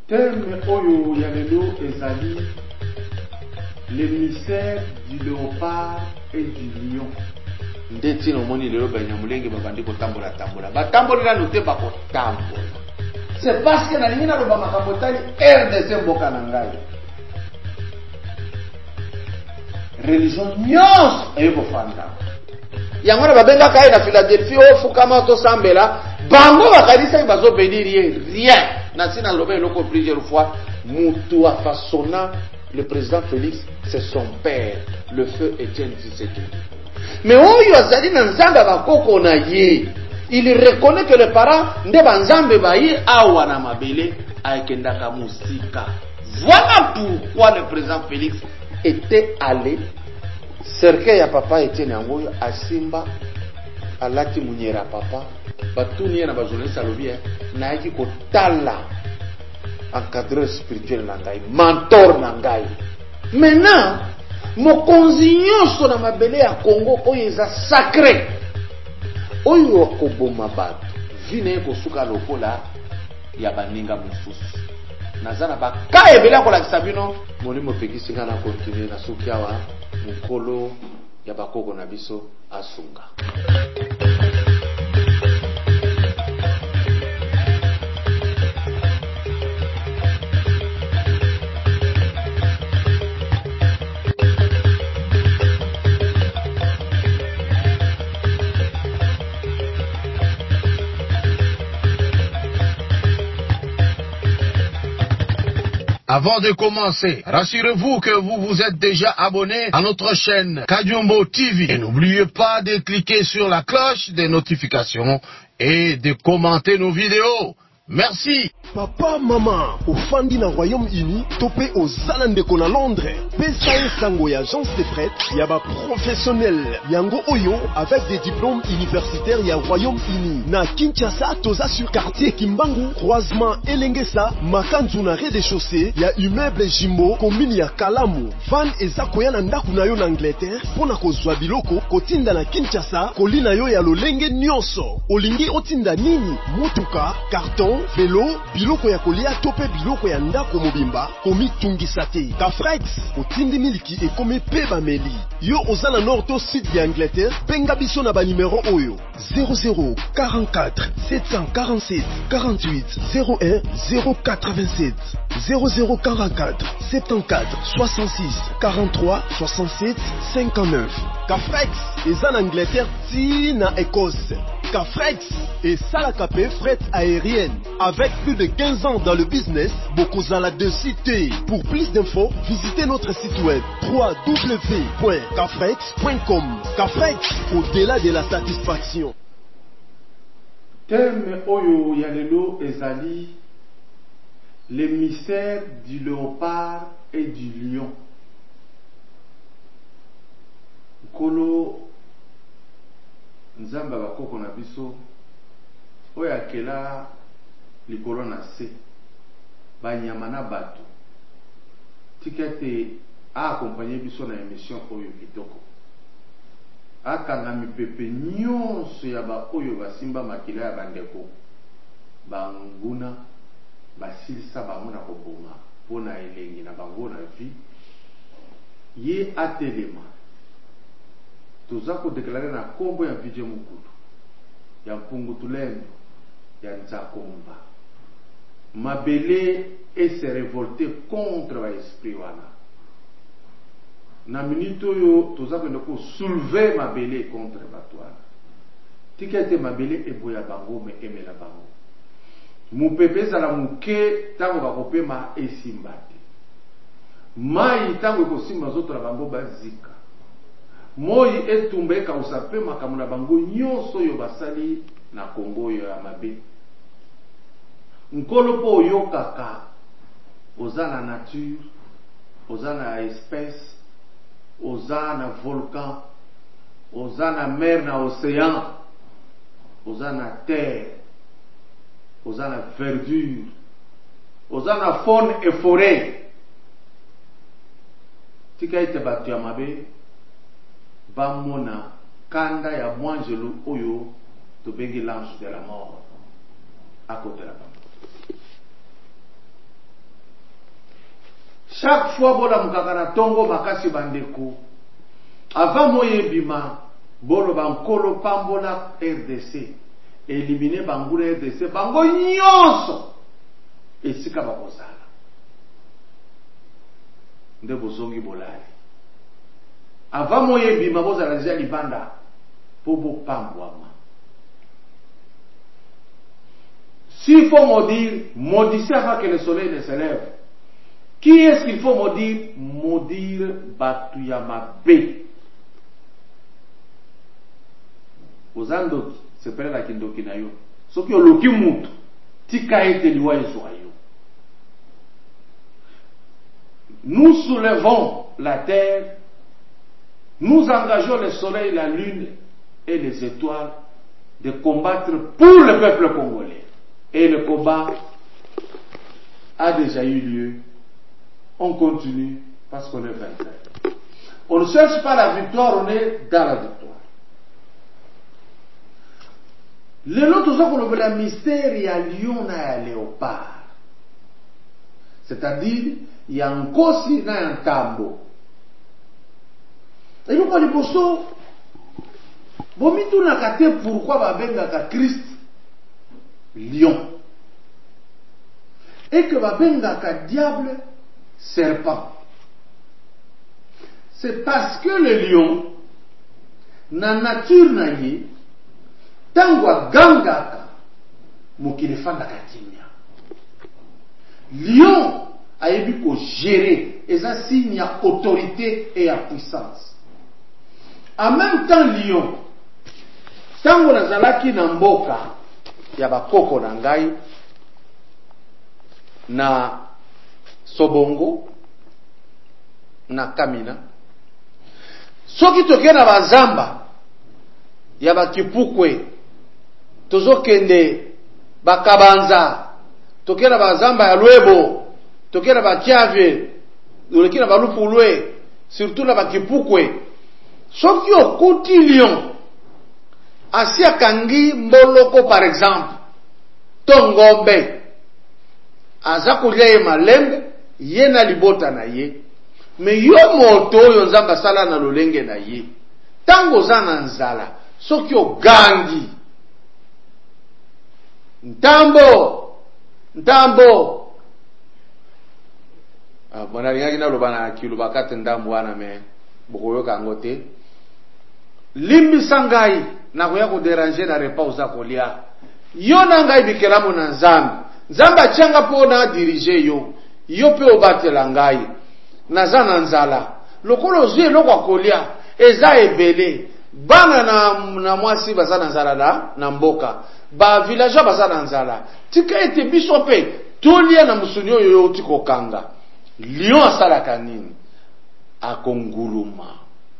Terme oyo ya lelo ezali l'émissaire du léopard et du lion. Ndeti no moni lelo banyamulenge babandi kotambola tambola. Batambolila note bakotambola. C'est parce que na lingina loba makabotani RDC mboka na ngai. Religion nyos eko fanda. Yango na babenga kai na Philadelphie ofukama to sambela, bango bakalisa bazo bénir rien. Nassina Lobé loko plusieurs fois, Moutou a façonna le président Félix, c'est son père, le feu Étienne Tshisekedi. Mais oyo azali na nzamba bakoko na ye, il reconnaît que les parents nde banzambe bayi awa na mabele aikendaka musika. Voilà pourquoi le président Félix était allé cercueil ya papa Étienne Angoyo à Simba alati munyera papa batuni na bajournaliste alobi na yaki kotala encadreur spirituel na ngai mentor na ngai. Maintenant mokonzi nyonso na mabele ya Congo oyo eza sacré oyo koboma bato vine kosuka lokola ya baninga mosusu nazana baka ebela kolakisa bino molimo pekisi nga na continue na suki awa mokolo ya bakoko na biso asunga. Avant de commencer, rassurez-vous que vous vous êtes déjà abonné à notre chaîne Kadiombo TV. Et n'oubliez pas de cliquer sur la cloche des notifications et de commenter nos vidéos. Merci. Papa, maman, au fandi na Royaume-Uni, topé aux Zalandeko na Londres. PSAE Sango ya agence de prêt, yaba professionnel. Yango Oyo, avec des diplômes universitaires ya Royaume-Uni. Na Kinshasa, toza sur quartier Kimbangu, croisement Elengesa, Makanzu na rez-de-chaussée, ya immeuble Jimbo, commune ya Kalamu. Van ezakoya na ndaku na yo na Angleterre, pona kozwa biloko, kotinda na Kinshasa, kolina yo ya lolenge nyonso. Olingi otinda nini? Mutuka, carton, vélo, biloko ya kolia tope biloko ya ndako mobimba komi tungisa te. Kafrex otindi miliki ekomi pe bameli. Yo ozana nord to sud ya Angleterre, benga biso na ba numéro oyo 0044 747 48 01 087 0044 74 66 43 67 59. Kafrex eza na Angleterre ti na Écosse. Kafrex et Salakapé fret aérienne. Avec plus de 15 ans dans le business, Bokozala de cité. Pour plus d'infos, visitez notre site web www.kafrex.com. Kafrex, au-delà de la satisfaction. Terme oyo yalelo ezali l'émissaire du léopard et du lion. Kolo nzamba bakoko na biso oyo akela likolo na se banyama na bato tikete accompagner biso na émission oyo kitoko akanga mipepe nyonso ya ba oyo basimba makila ya bandeko banguna basilisa bango na koboma mpona elengi na bango na vie ye atelema toza kodeklare na kombo ya video mukulu ya mpungu tulendo ya nzakomba mabele et se révolter contre ba esprit wana na minute oyo toza kende ko soulever mabele contre batwana tikete mabele eboya bango me emela bango mupepe ezala muke tango bakopema esimba te mai tango ekosimba zoto na bango bazika moi etumba ekausa pe makambo na bango nyonso oyo basali na Kongo oyo ya mabe nkolo po oyokaka oza na nature oza na espèce oza na volcan oza na mer na océan oza na terre oza na verdure oza na faune et forêt tika ete bato ya mabe bamona kanda ya mwanjelu oyo tobengi l'ange de la mort à côté la bango chaque fois bola mukakana tongo makasi bandeko avant moye bima bolo bankolo pambola RDC éliminer bangula RDC bango nyonso esika bakozala nde bozongi bolali avant moye bima bozala déjà libanda pobo pambwama. S'il faut maudire, maudissez avant que le soleil ne se lève. Qui est-ce qu'il faut maudire? Maudire Batuyama B. Ozandoki, c'est pas la kindoki na yo. Ce qui est le kimutu, tika ete liwa ezoayo. Nous soulevons la terre, nous engageons le soleil, la lune et les étoiles de combattre pour le peuple congolais. Et le combat a déjà eu lieu. On continue parce qu'on est vainqueur. On ne cherche pas la victoire, on est dans la victoire. Le lot tout ça qu'on appelle un mystère, il y a lion et un léopard. C'est-à-dire, il y a un kosi et un tambo. Et nous, quand nous pensons, bon, nous avons pourquoi Babenga Christ lion et que Babenga diable serpent. C'est parce que le lion na nature na ye tangwa gangaka mokilefanda katimia. Lion a yebi ko gérer et ça signe à autorité et à puissance. En même temps lion tango nazalaki na mboka ya bakoko na ngai na Sobongo na Kamina soki toke na bazamba ya bakipukwe tozokende bakabanza toke na bazamba ya Lwebo toke na bakiave toke na balupulwe surtout na bakipukwe soki okuti lion Asia kangi mboloko par exemple tongombe azakulia ye malembe ye na libota na ye me yo moto oyo nzamba sala na lolenge na ye tango za na nzala soki ogangi ntambo bona ringaki na loba na kiluba kate ndambo wana me bokoyoka ngote limbisa ngai na koya ko déranger na repas oza kolia yo na ngai bikelamu na nzamba changa po na diriger yo pe obatela ngai naza na nzala lokolo zwe lokwa kolia eza ebele bana na mwasi baza na nzala na mboka ba villageois baza na nzala tika ete biso pe tolia na musuni oyo otiko kanga lion asalaka nini akonguluma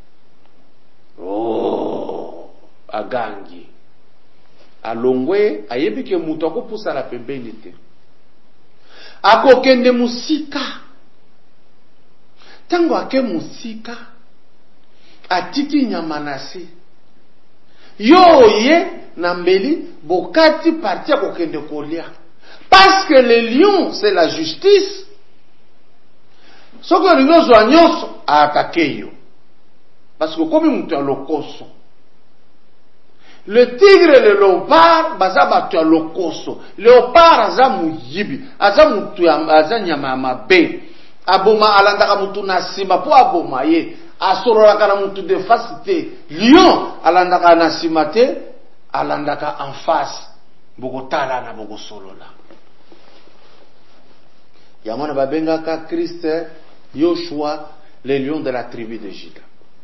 agangi alongwe ayebike mutu akopusa la pembeni te akokende musika tango ake musika atiki nyama nasi ye na mbeli bokati parti akokende kolia parce que le lion c'est la justice soko ringo zwa nyonso aatake yo parce que comme mutu ya lokoso le tigre et le léopard baza batu ya lokoso. Léopard aza muyibi, aza mutu aza nyama mabe. Aboma alandaka mutu na sima po aboma ye. Asorolaka na mutu de face te. Lion alandaka na sima te, alandaka en face. Bokotala na bokosolola. Yamana babengaka Christ Yoshua, le lion de la tribu de Juda.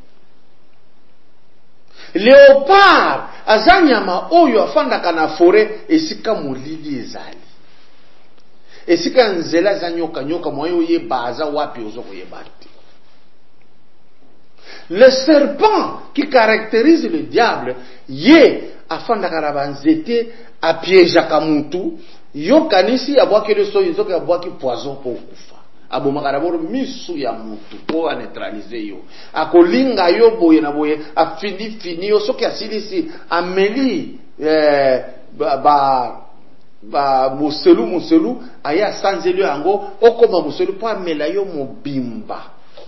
Léopard azanyama oyo afandaka na forêt esika molili ezali esika nzela za nyoka moyo yeba aza wapi ozoko yebate. Le serpent qui caractérise le diable ye afandaka na banzete apiégeaka mutu yo kanisi abwakele so yozoka yabwaki poison po kufa abomaka d'abord misu ya mutu po a neutraliser yo akolinga yo boye na boye afini yo soki asilisi ameli ba muselu aya sanzeli yango okoma muselu po amela yo mobimba.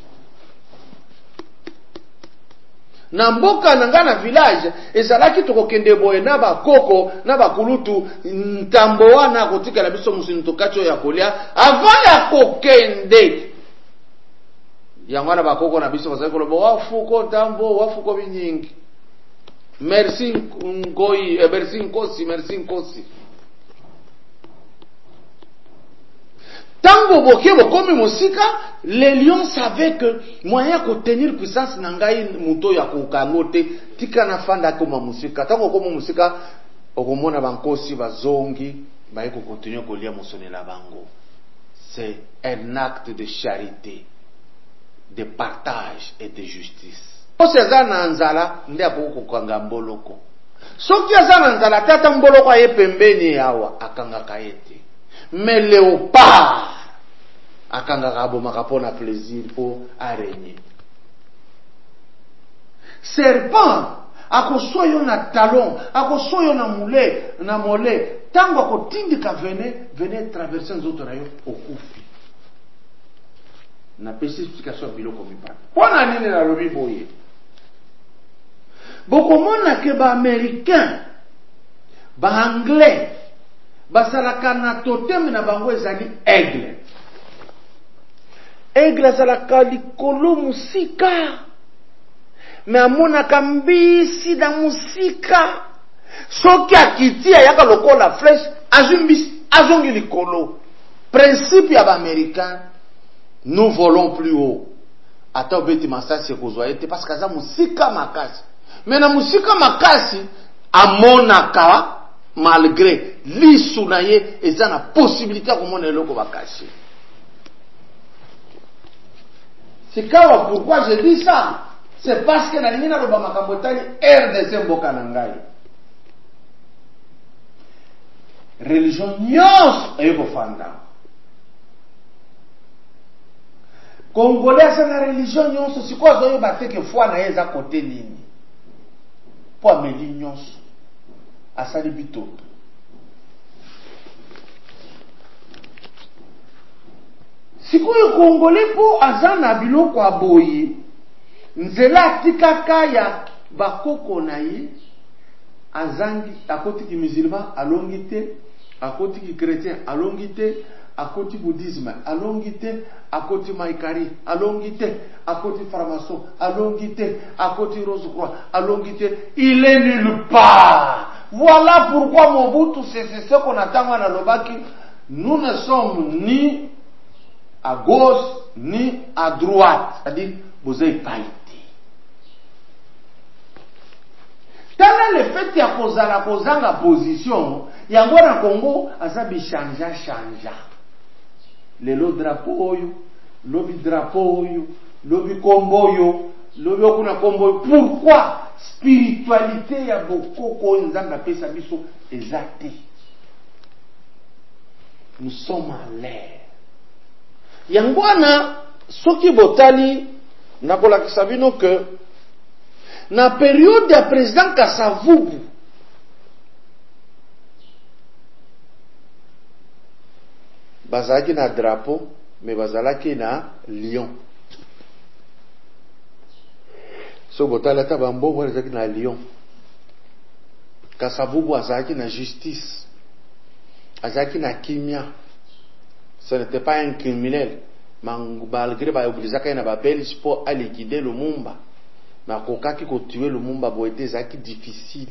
Na mboka na nga na village ezalaki tokokende boye na bakoko na bakulutu ntambo wana kotikala biso musinu tokati ya kolia avant ya kokende yango na bakoko na biso bazali koloba wafuko ntambo wafuko binyingi. Merci ngoi, merci nkosi. Tango boke bokomi musika, les lions savaient que moyen ko tenir puissance na ngai muto ya kokangote tika na fanda koma musika. Tango koma musika okomona bankosi bazongi ba ko continuer kolia musonela bango. C'est un acte de charité, de partage et de justice. Soki aza na nzala nde akokokanga mboloko. Soki aza na nzala tata mboloko aye pembeni yawa akangaka ete. Mais léopard akangaka abomaka pona plaisir po araignée. Serpent akoswa yo na talon, akoswa yo na mole, tango akotindika venez traverser nzoto na yo okufi. Na pesi explication biloko mibana. Pona nini na lobi boye? Bokomona ke ba américain, ba anglais, basalaka na totem na bango ezali aigle. Aigle azalaka likolo musika. Me amonaka mbisi na musika. Soki akitia yaka lokola flèche, azongi likolo. Principe ya ba américain, nous volons plus haut. Ata obeti masasi ekozwa ete parce que aza musika makasi. Mais na musika makasi amonaka malgré lisu na ye eza na possibilité ya komona eloko bakashi. C'est quand pourquoi je dis ça? C'est parce que na lingina loba makambo tali RDC mboka na ngai. Religion nyos eko fanda. Congolais c'est la religion nyos sikoa zoyo bateke foi na yeza kote nini. Po ameli nyos asali bitoto. Sikoyo Congolais po azana biloko aboye nzela tikaka ya bakoko na ye azangi akoti ki musulman alongi te, akoti ki chrétien alongi te, akoti bouddhisme alongi te, akoti maikari alongi te, akoti franc-maçon alongi te, akoti rose-croix alongi te, il est nulle part. Voilà pourquoi Mobutu c'est ce qu'on attend à Lobaki. Nous ne sommes ni à gauche ni à droite, c'est-à-dire vous avez pas été. Tala le fait ya kozala kozanga position yango na Congo azabi chanja. Lelo drapeau oyo, lobi drapeau oyo, lobi kombo oyo, lobi okuna kombo oyo. Pourquoi spiritualité ya bokoko nzamba pesa biso ezate? Nous sommes en l'air. Yangwana soki botali nakolakisa bino que na période ya président Kasavubu bazalaki na drapeau mais bazalaki na lion. So botali ata bambongo bazalaki na lion. Kasavubu azalaki na justice, azalaki na kimia. Ce n'était pas un criminel, malgré ba obligaka na ba belge pour aller liquider le Lumumba. Mais akokaki ko tuer le Lumumba bo était zaki difficile.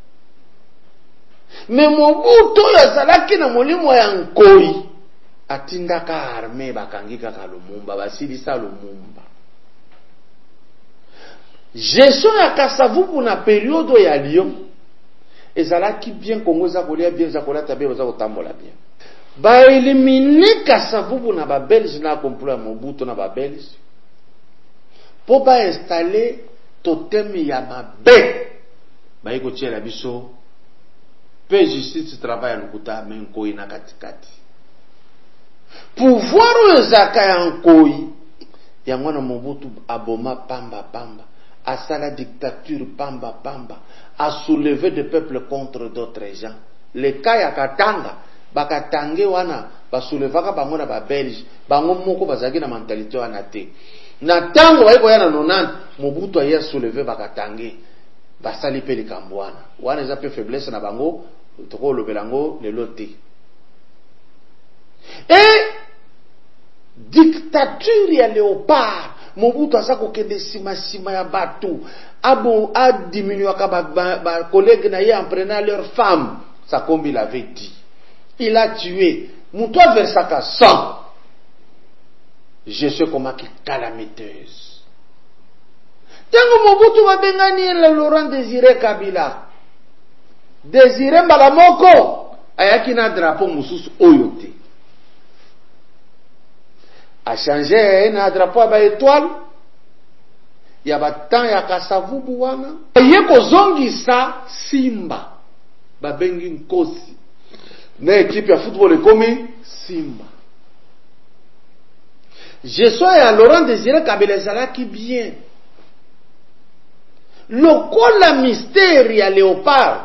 Mais Mobutu yazalaki na molimo ya nkoi atindaka armée bakangika ka Lumumba basilisa Lumumba. Gestion ya Kasavubu na période ya Lyon ezalaki bien Congo za kolia bien za kolata bien za kotambola bien. Ba éliminer Kasavubu na ba belge na complot Mobutu na ba belge pour ba installer totem ya mabe ba iko tiela biso pe justice travail lukuta menkoi na katikati pouvoir ezaka ya nkoi yango na Mobutu aboma pamba asala dictature pamba a soulever des peuples contre d'autres gens. Le cas ya Katanga bakatange wana basoulevaka bango na ba Belge bango moko bazaki na mentalité wana te na tango bayiko yana 90 Mobutu aya soulever bakatange basali pe likambo wana eza pe faiblesse na bango toko lobelango lelo te et dictature ya Léopard Mobutu asako kende sima ya batu abo a diminué ba collègues na ye en prenant leurs femmes ça comme il avait dit il a tué Moutoua versaka 100 je sais comment qui calamiteuse tango Mobutu babengani le Laurent Désiré Kabila Désiré mbala moko ayaki na drapeau mususu oyo te a changé na drapeau ba étoile ya batan ya Kasavubu wana ye kozongisa Simba babengi Nkosi na équipe ya football ekomi Simba je sois ya Laurent Désiré Kabila ezalaki bien lokola mystère ya Léopard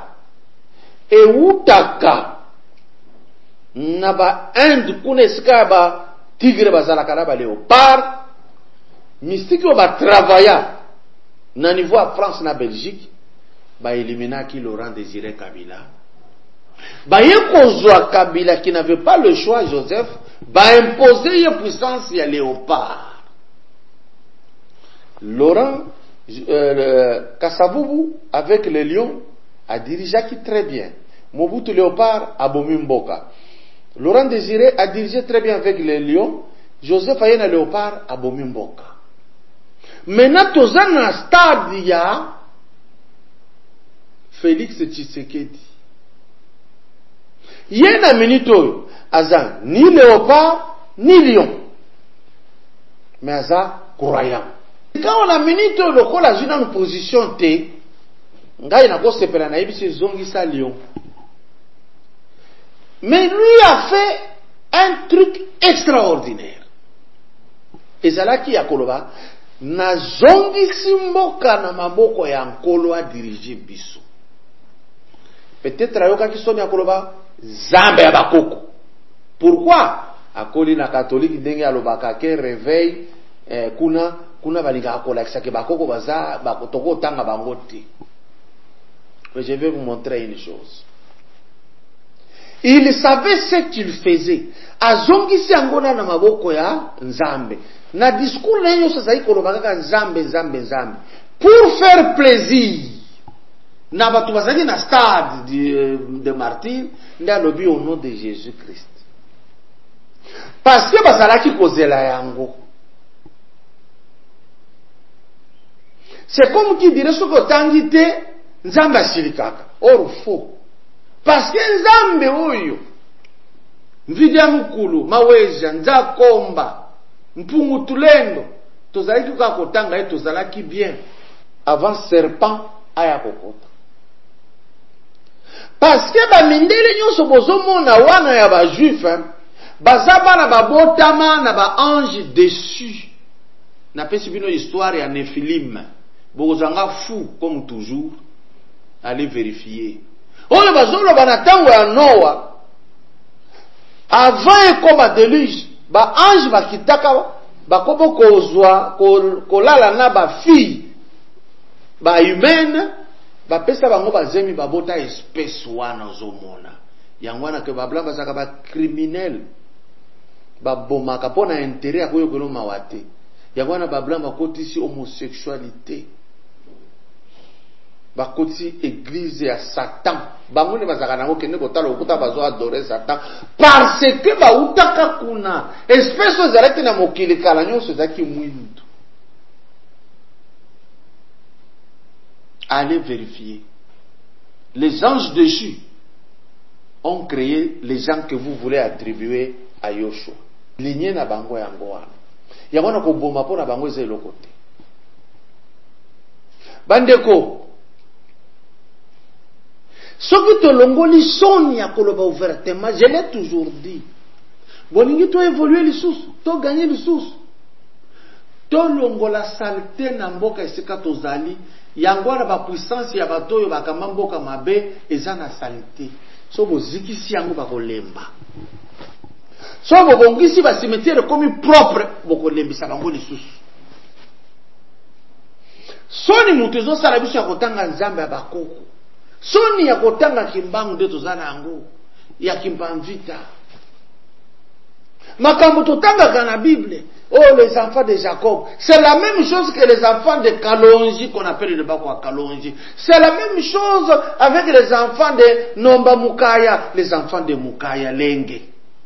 eutaka na ba Inde kuna esika ba tigre bazalaka na ba Léopard mystique ba travailla na niveau à France na Belgique ba éliminaki Laurent Désiré Kabila ba yekozwa Kabila qui n'avait pas le choix Joseph ba imposer une puissance ya Léopard Laurent Kasavubu avec les lions a dirigé qui très bien Mobutu Léopard a bomi mboka Laurent Désiré a dirigé très bien avec les lions Joseph Ayena Léopard a bomi mboka maintenant toza na stade ya Félix Tshisekedi yena minito azan ni Léopard ni lion mais aza croyant quand on a minito lokola jina une position te ngai na ko sepela na yebisi zongisa lion mais lui a fait un truc extraordinaire ezalaki ya koloba na zongisi mboka na maboko ya nkolo a diriger biso peut-être ayokaki somi ya koloba Zambe ya bakoko pourquoi akoli na catholique ndenge alobaka ke réveil kuna balinga akolakisa ke bakoko baza bakotoko tanga bango te. Je vais vous montrer une chose. Il savait ce qu'il faisait. Azongisi angona na maboko ya Nzambe. Na discours na yo sasa iko lobaka Nzambe. Pour faire plaisir. Na batu bazali na stade de martyr nda lobi au nom de Jésus-Christ. Parce que bazalaki kozela yango. C'est comme qui dirait ce que tangite Nzambe asilikaka. Or faux. Parce que Nzambe oyo mvidia mukulu maweja nzakomba mpungu tulendo tozalaki kwa kotanga et tozalaki bien avant serpent aya kokota. Parce que ba mindele nyonso bozomona wana ya ba juif bazaba na babotama na ba ange déçu. Na pesi bino histoire ya Nephilim. Bozanga fou comme toujours. Allez vérifier. Oyo bazolo banatango ya Noah avant ekoma déluge ba ange bakitaka bakobo kozwa kolala na ba fille ba humaine ba pesa bango bazemi babota espèce wana ozomona yango wana ke bablamba zaka ba criminel ba bomaka pona intérêt akoyo kono mawate yango wana bablamba kotisi homosexualité bakoti église ya Satan bango ne bazaka nango kende kotala okuta bazo adorer Satan parce que ba utaka kuna espèce ozalaki na mokili kala nyonso zaki mwindu. Allez vérifier. Les anges déchus ont créé les gens que vous voulez attribuer à Yoshua. Lignée na bango yango wana yango na koboma po na bango ezelo kote bandeko. Ce qui te longoli soni ya koloba ouvertement, je l'ai toujours dit. Bolingi to évoluer les sous, to gagner les sous. tolongola salté na mboka esika tozali yango na ba puissance ya batoyo bakamba mboka mabe eza na salté so bozikisi yango bakolemba so bobongisi ba cimetière komi propre bokolembisa bango lisusu soni mutu ezosala biso ya kotanga nzambe ya bakoko soni ya kotanga kimbangu nde tozala yango ya kimbamvita makambo totangaka na Bible. Oh, les enfants de Jacob. C'est la même chose que les enfants de Kalonji, qu'on appelle le Bakwa Kalonji. C'est la même chose avec les enfants de Nomba Mukaya, les enfants de Mukaya Lenge.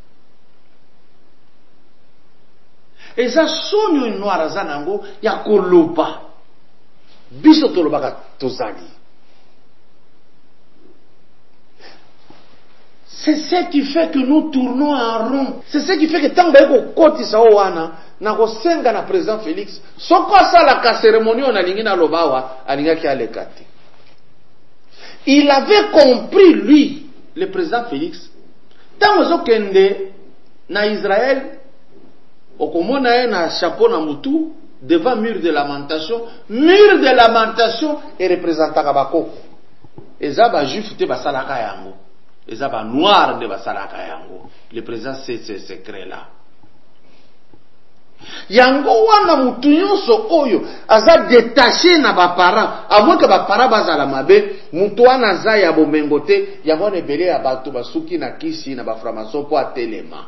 Et ça, sonyo noir zanango, ya koloba. Biso tolobaka tozali. C'est ce qui fait que nous tournons en rond. C'est ce qui fait que tant que koti sawana na kosenga na président Félix, soko sala ka cérémonie on alingi na lobawa, alinga ki alekati. Il avait compris lui, le président Félix, tant ozokende na Israël, okomona na chapeau na mutu devant mur de lamentation et représentaka bakoko. Eza ba juif te basalaka yango. Eza ba noir de basalaka yango. Le président c'est ce secret là. Yango wana mutu nyonso oyo aza détaché na ba parents, à moins que ba parents bazala mabe, mutu wana za ya bomengo te, yango ne belé ya bato basuki na kisi na ba framason po atelema.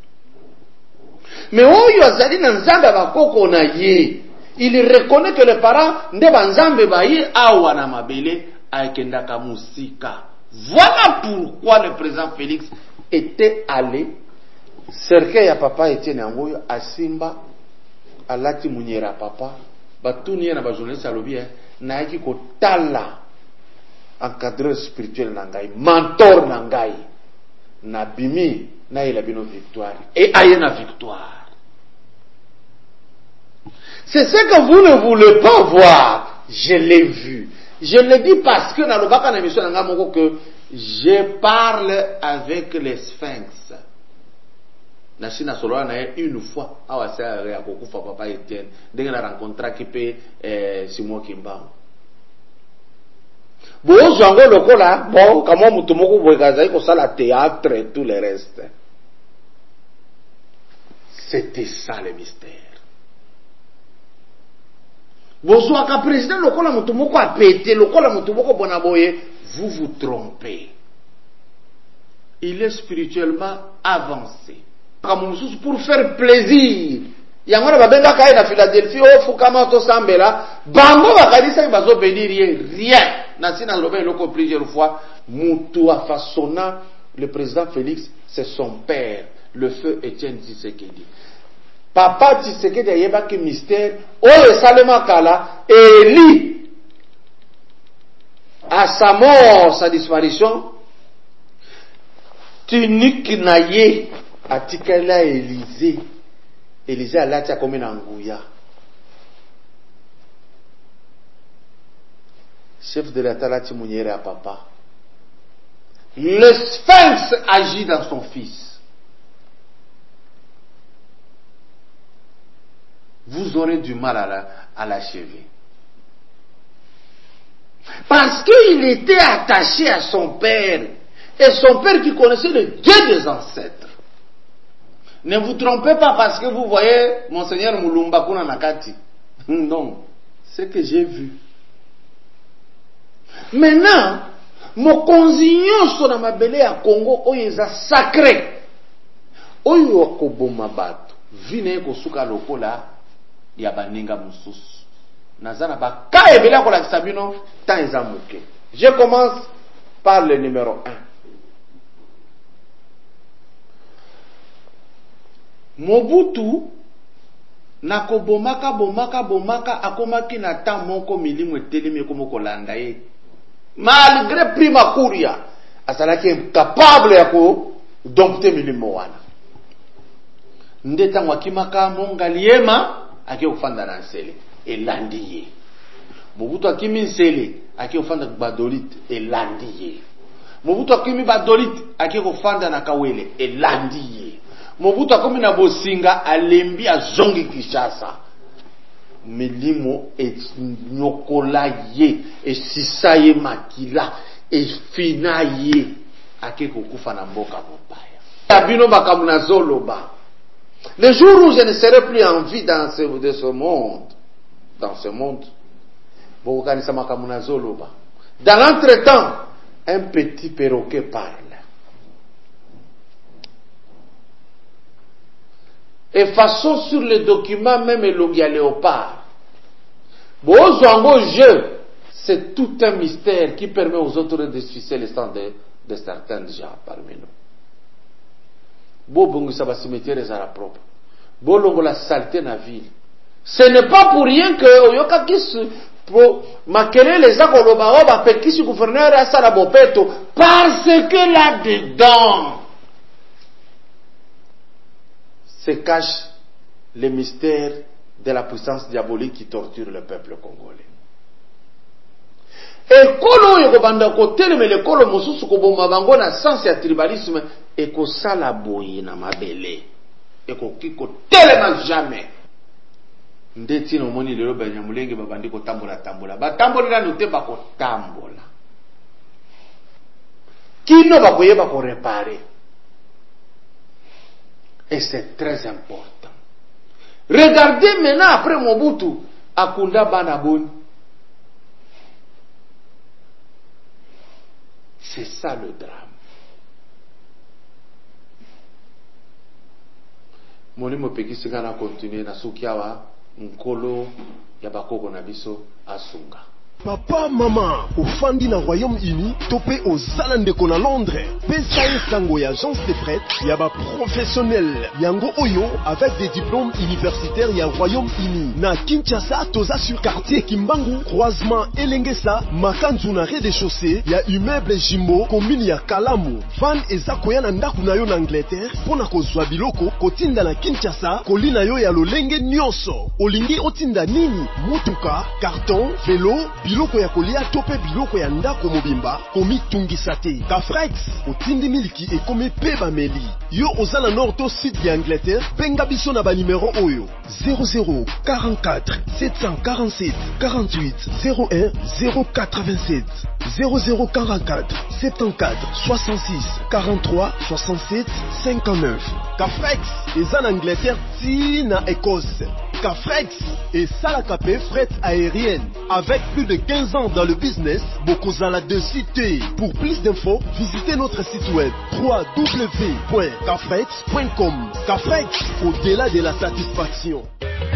Mais oyo azali na nzambe bakoko na ye, il reconnaît que les parents nde banzambe ba ye awa na mabele akendaka musika. Voilà pourquoi le président Félix était allé cercueil ya papa Etienne Angoyo à Simba alati munyera papa batuni na ba journaliste alobi na yaki ko tala encadreur spirituel na ngai mentor na ngai na bimi na ila bino victoire et ayena victoire. C'est ce que vous ne voulez pas voir, je l'ai vu. Je le dis parce que dans le bac en émission que je parle avec les sphinx. Nashina solo na une fois awase ya kokufa papa Etienne ndenge na rencontre qui peut Simon Kimbangu. Bo zango lokola bon kama mutu moko bokaza ko sala théâtre et tout le reste. C'était ça le mystère. Bozwaka président lokola mutu moko a pété lokola mutu moko bonaboye, vous vous trompez. Il est spirituellement avancé. Pour faire plaisir. Yangona babenga kai na Philadelphie ofu kama to sambela, bango bakalisa bazo bénir rien. Na sina lobe loko plusieurs fois, mutu a façonna le président Félix, c'est son père, le feu Etienne Tshisekedi. Papa Tshisekedi ayeba ki mystère oyo salema kala Eli à sa mort, sa disparition tunique naye atikala Élysée alati akomi na nguya. Chef de l'État lati munyere à papa. Le sphinx agit dans son fils. Vous aurez du mal à l'achever. Parce qu'il était attaché à son père. Et son père qui connaissait le Dieu des ancêtres. Ne vous trompez pas parce que vous voyez Monseigneur Mulumba Kuna Nakati. Non, c'est que j'ai vu. Maintenant, mon consignon sur ma belé à Congo, oyo sacré. Oyo koboma bato. Vine ko suka lokola. Ya baninga mususu nazana ba ka ebela ko la sabino tant ezamuke. Je commence par le numéro 1. Mobutu nako bomaka akomaki na temps moko milimo etelemi komo kolanda ye malgré prima kuria asalaki incapable ya ko dompter milimo wana ndeta ngwakimaka mongaliema ake kufanda na nsele elandiye. Mobutu akimi nsele ake kufanda badolite elandiye. Mobutu akimi badolite ake kufanda na kawele elandiye. Mobutu akomi na bosinga alembi azongi Kinshasa milimo nyokola ye esisa ye makila efina ye akeko kufa na mboka mopaya abino bakamuna zoloba. Le jour où je ne serai plus en vie dans ce monde, dans l'entretemps, un petit perroquet parle. Et façon sur le document, même il y a léopard. Jeu, c'est tout un mystère qui permet aux autres de sucer le sang de certains gens parmi nous. Bongo ça va cimetière les arabes propres. Bolongo la saleté na ville. Ce n'est pas pour rien que oyoka kisu pour makele les akoloba oba pekisi gouverneur à sala bopeto parce que là-dedans se cache le mystère de la puissance diabolique qui torture le peuple congolais. Et kolo yoko banda kotel mais le kolo mosusu ko bomba bango na sens ya tribalisme et ko sala boyi na mabele et ko kiko tellement jamais ndeti no moni lelo banyamulenge babandi ko tambola batambola no te ba ko tambola kino ba ko yeba ko réparer. Et c'est très important. Regardez maintenant après Mobutu akunda banaboni. C'est ça le drame. Molimo pekisi ngana continuer na sukiawa nkolo ya bakoko na biso asunga. Papa, maman, au Fandi na Royaume-Uni, topé aux Zalandeko na Londres. Pesae sango ya agence de fret, yaba professionnel. Yango Oyo, avec des diplômes universitaires ya Royaume-Uni. Na Kinshasa, toza sur quartier Kimbangu, croisement Elengesa, Makanzu na rez-de-chaussée, ya immeuble Jimbo, commune ya Kalamu. Van eza koya na ndaku na yo na Angleterre, pona kozwa biloko, kotinda na Kinshasa, kolina yo ya lolenge nyonso. Olingi otinda nini? Mutuka, carton, vélo, biloko ya kolia tope biloko ya ndako mobimba komi tungisa te. Kafrex otindi miliki ekomi pe bameli. Yo ozala nord to sud ya Angleterre, benga biso na ba numéro oyo 00 44 747 48 01 087 0044 74 66 43 67 59. Kafrex eza en Angleterre ti na Écosse. Kafrex et Salakape fret aérienne. Avec plus de 15 ans dans le business, Bokozala de cité. Pour plus d'infos, visitez notre site web www.kafrex.com. Kafrex, au-delà de la satisfaction.